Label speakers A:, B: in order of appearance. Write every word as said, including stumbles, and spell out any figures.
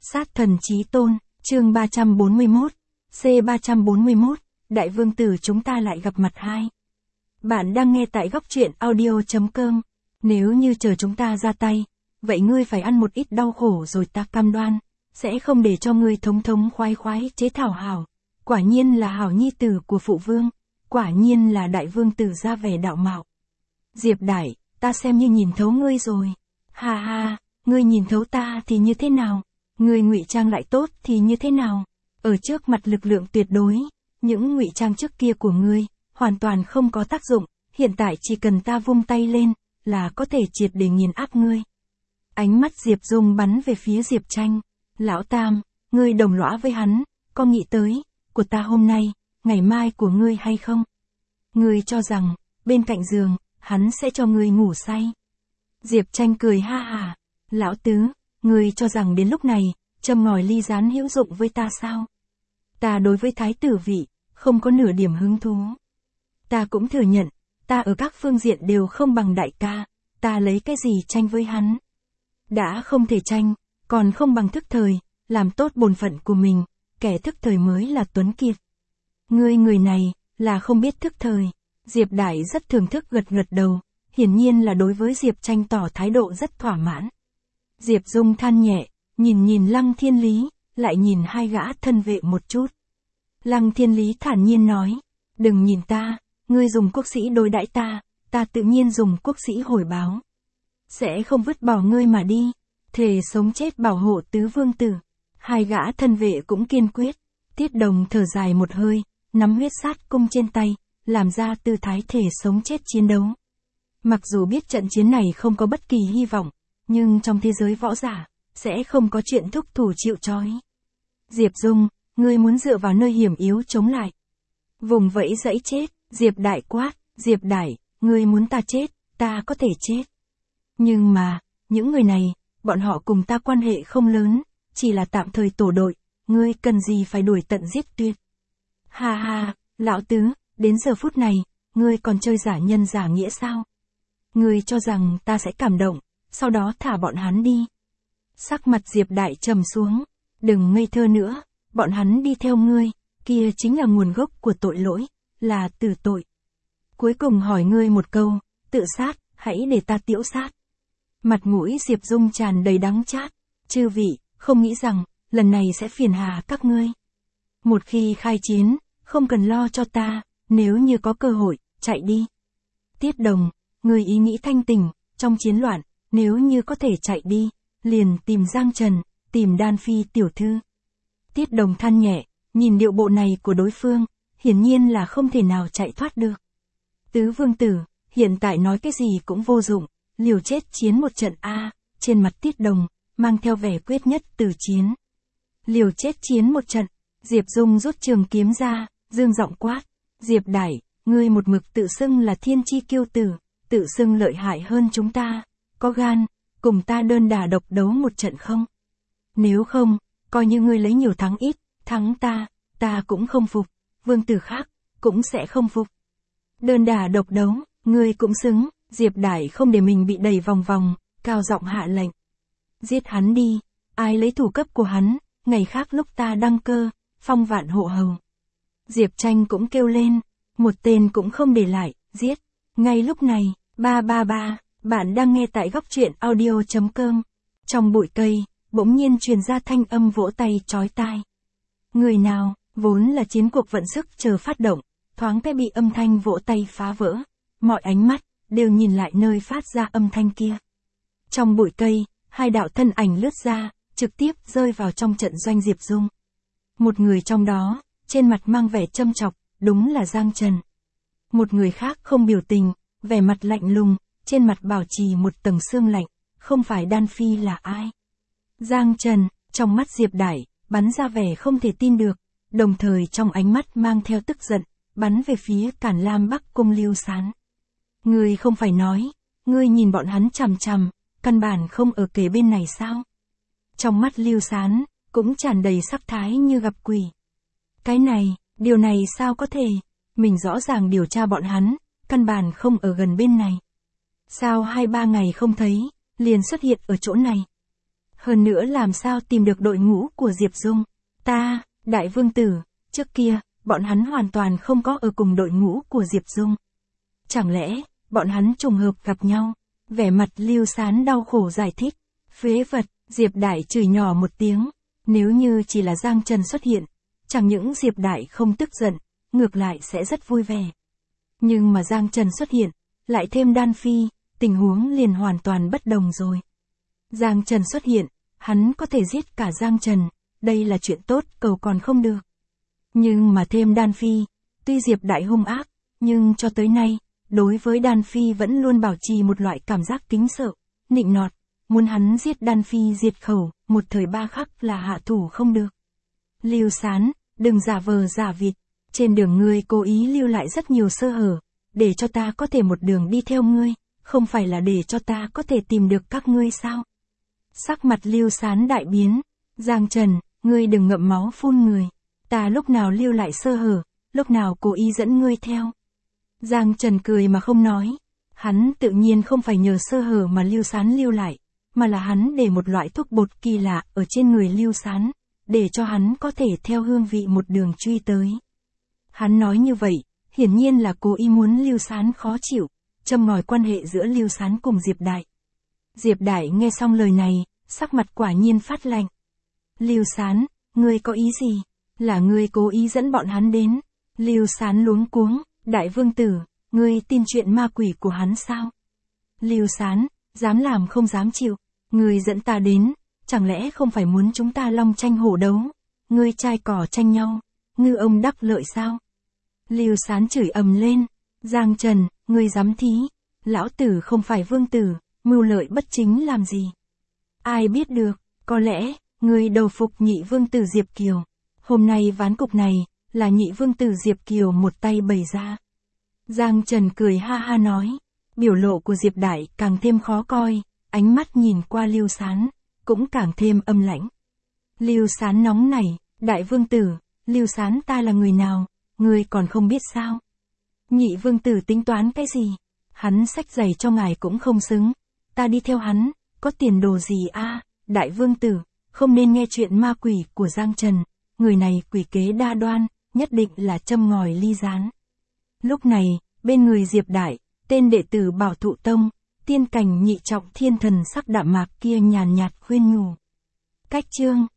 A: Sát thần chí tôn, chương ba trăm bốn mươi mốt, C ba trăm bốn mươi mốt, Đại vương tử chúng ta lại gặp mặt hai. Bạn đang nghe tại góc truyện audio.com. Nếu như chờ chúng ta ra tay, vậy ngươi phải ăn một ít đau khổ rồi ta cam đoan, sẽ không để cho ngươi thống thống khoái khoái chế thảo hảo. Quả nhiên là hảo nhi tử của phụ vương, quả nhiên là đại vương tử ra vẻ đạo mạo. Diệp Đại, ta xem như nhìn thấu ngươi rồi. Ha ha, ngươi nhìn thấu ta thì như thế nào? Ngươi ngụy trang lại tốt thì như thế nào? Ở trước mặt lực lượng tuyệt đối, những ngụy trang trước kia của ngươi hoàn toàn không có tác dụng, hiện tại chỉ cần ta vung tay lên là có thể triệt để nghiền áp ngươi. Ánh mắt Diệp Dung bắn về phía Diệp Tranh. Lão Tam, ngươi đồng lõa với hắn, có nghĩ tới của ta hôm nay, ngày mai của ngươi hay không? Ngươi cho rằng bên cạnh giường hắn sẽ cho ngươi ngủ say. Diệp Tranh cười ha hả. Lão Tứ, ngươi cho rằng đến lúc này châm ngòi ly gián hữu dụng với ta sao? Ta đối với thái tử vị không có nửa điểm hứng thú. Ta cũng thừa nhận, ta ở các phương diện đều không bằng đại ca, ta lấy cái gì tranh với hắn? Đã không thể tranh, còn không bằng thức thời, làm tốt bổn phận của mình, kẻ thức thời mới là tuấn kiệt. Ngươi người này, là không biết thức thời. Diệp Đại rất thưởng thức gật gật đầu, hiển nhiên là đối với Diệp Tranh tỏ thái độ rất thỏa mãn. Diệp Dung than nhẹ, nhìn nhìn Lăng Thiên Lý, lại nhìn hai gã thân vệ một chút. Lăng Thiên Lý thản nhiên nói, đừng nhìn ta, ngươi dùng quốc sĩ đối đãi ta, ta tự nhiên dùng quốc sĩ hồi báo. Sẽ không vứt bỏ ngươi mà đi, thề sống chết bảo hộ tứ vương tử. Hai gã thân vệ cũng kiên quyết. Tiết Đồng thở dài một hơi, nắm huyết sát cung trên tay, làm ra tư thái thể sống chết chiến đấu. Mặc dù biết trận chiến này không có bất kỳ hy vọng, nhưng trong thế giới võ giả, sẽ không có chuyện thúc thủ chịu trói. Diệp Dung, ngươi muốn dựa vào nơi hiểm yếu chống lại. Vùng vẫy dẫy chết, Diệp Đại quát, Diệp Đại, ngươi muốn ta chết, ta có thể chết. Nhưng mà, những người này, bọn họ cùng ta quan hệ không lớn, chỉ là tạm thời tổ đội, ngươi cần gì phải đuổi tận giết tuyệt. Ha ha, lão Tứ, đến giờ phút này, ngươi còn chơi giả nhân giả nghĩa sao? Ngươi cho rằng ta sẽ cảm động, sau đó thả bọn hắn đi. Sắc mặt Diệp Đại trầm xuống, đừng ngây thơ nữa, bọn hắn đi theo ngươi, kia chính là nguồn gốc của tội lỗi, là tử tội. Cuối cùng hỏi ngươi một câu, tự sát, hãy để ta tiễu sát. Mặt mũi Diệp Dung tràn đầy đắng chát, chư vị, không nghĩ rằng, lần này sẽ phiền hà các ngươi. Một khi khai chiến, không cần lo cho ta, nếu như có cơ hội, chạy đi. Tiết Đồng, người ý nghĩ thanh tình, trong chiến loạn, nếu như có thể chạy đi, liền tìm Giang Trần, tìm Đan Phi tiểu thư. Tiết Đồng than nhẹ, nhìn điệu bộ này của đối phương, hiển nhiên là không thể nào chạy thoát được. Tứ vương tử, hiện tại nói cái gì cũng vô dụng, liều chết chiến một trận a. Trên mặt Tiết Đồng mang theo vẻ quyết nhất từ chiến. Liều chết chiến một trận, Diệp Dung rút trường kiếm ra, dương giọng quát, Diệp Đại, ngươi một mực tự xưng là thiên chi kiêu tử, tự xưng lợi hại hơn chúng ta, có gan, cùng ta đơn đả độc đấu một trận không? Nếu không, coi như ngươi lấy nhiều thắng ít, thắng ta, ta cũng không phục, vương tử khác, cũng sẽ không phục. Đơn đả độc đấu, ngươi cũng xứng. Diệp Đại không để mình bị đẩy vòng vòng, cao giọng hạ lệnh. Giết hắn đi, ai lấy thủ cấp của hắn, ngày khác lúc ta đăng cơ, phong vạn hộ hầu. Diệp Tranh cũng kêu lên, một tên cũng không để lại, giết. Ngay lúc này, ba ba ba, bạn đang nghe tại góc truyện audio.com. Trong bụi cây, bỗng nhiên truyền ra thanh âm vỗ tay chói tai. Người nào, vốn là chiến cuộc vận sức chờ phát động, thoáng cái bị âm thanh vỗ tay phá vỡ. Mọi ánh mắt đều nhìn lại nơi phát ra âm thanh kia. Trong bụi cây, hai đạo thân ảnh lướt ra, trực tiếp rơi vào trong trận doanh Diệp Dung. Một người trong đó, trên mặt mang vẻ châm chọc, đúng là Giang Trần. Một người khác không biểu tình, vẻ mặt lạnh lùng, trên mặt bảo trì một tầng sương lạnh, không phải Đan Phi là ai. Giang Trần, trong mắt Diệp Đại, bắn ra vẻ không thể tin được, đồng thời trong ánh mắt mang theo tức giận, bắn về phía Cản Lam Bắc Cung Lưu Sán. Ngươi không phải nói, ngươi nhìn bọn hắn chằm chằm, căn bản không ở kề bên này sao? Trong mắt Lưu Sán, cũng tràn đầy sắc thái như gặp quỷ. Cái này, điều này sao có thể? Mình rõ ràng điều tra bọn hắn, căn bản không ở gần bên này. Sao hai ba ngày không thấy, liền xuất hiện ở chỗ này? Hơn nữa làm sao tìm được đội ngũ của Diệp Dung? Ta, đại vương tử, trước kia, bọn hắn hoàn toàn không có ở cùng đội ngũ của Diệp Dung. Chẳng lẽ, bọn hắn trùng hợp gặp nhau? Vẻ mặt Lưu Sán đau khổ giải thích. Phế vật, Diệp Đại chửi nhỏ một tiếng. Nếu như chỉ là Giang Trần xuất hiện, chẳng những Diệp Đại không tức giận, ngược lại sẽ rất vui vẻ. Nhưng mà Giang Trần xuất hiện, lại thêm Đan Phi, tình huống liền hoàn toàn bất đồng rồi. Giang Trần xuất hiện, hắn có thể giết cả Giang Trần, đây là chuyện tốt, cầu còn không được. Nhưng mà thêm Đan Phi, tuy Diệp Đại hung ác, nhưng cho tới nay, đối với Đan Phi vẫn luôn bảo trì một loại cảm giác kính sợ, nịnh nọt, muốn hắn giết Đan Phi diệt khẩu, một thời ba khắc là hạ thủ không được. Lưu Sán, đừng giả vờ giả vịt, trên đường ngươi cố ý lưu lại rất nhiều sơ hở, để cho ta có thể một đường đi theo ngươi, không phải là để cho ta có thể tìm được các ngươi sao? Sắc mặt Lưu Sán đại biến, Giang Trần, ngươi đừng ngậm máu phun người, ta lúc nào lưu lại sơ hở, lúc nào cố ý dẫn ngươi theo. Giang Trần cười mà không nói, hắn tự nhiên không phải nhờ sơ hở mà Lưu Sán lưu lại, mà là hắn để một loại thuốc bột kỳ lạ ở trên người Lưu Sán, để cho hắn có thể theo hương vị một đường truy tới. Hắn nói như vậy, hiển nhiên là cố ý muốn Lưu Sán khó chịu, châm ngòi quan hệ giữa Lưu Sán cùng Diệp Đại. Diệp Đại nghe xong lời này, sắc mặt quả nhiên phát lạnh. Lưu Sán, ngươi có ý gì? Là ngươi cố ý dẫn bọn hắn đến. Lưu Sán luống cuống, đại vương tử, ngươi tin chuyện ma quỷ của hắn sao? Lưu Sán, dám làm không dám chịu, ngươi dẫn ta đến, chẳng lẽ không phải muốn chúng ta long tranh hổ đấu? Ngươi trai cỏ tranh nhau, ngư ông đắc lợi sao? Lưu Sán chửi ầm lên, Giang Trần, ngươi dám thí, lão tử không phải vương tử, mưu lợi bất chính làm gì? Ai biết được, có lẽ, ngươi đầu phục nhị vương tử Diệp Kiều. Hôm nay ván cục này, là nhị vương tử Diệp Kiều một tay bày ra. Giang Trần cười ha ha nói, biểu lộ của Diệp Đại càng thêm khó coi, ánh mắt nhìn qua Lưu Sán, cũng càng thêm âm lãnh. Lưu Sán nóng nảy, đại vương tử, Lưu Sán ta là người nào, ngươi còn không biết sao? Nhị vương tử tính toán cái gì? Hắn xách giày cho ngài cũng không xứng, ta đi theo hắn, có tiền đồ gì a? À? Đại vương tử, không nên nghe chuyện ma quỷ của Giang Trần, người này quỷ kế đa đoan, nhất định là châm ngòi ly gián. Lúc này, bên người Diệp Đại, tên đệ tử Bảo Thụ Tông, tiên cảnh nhị trọng thiên thần sắc đạm mạc kia nhàn nhạt khuyên nhủ. Cách chương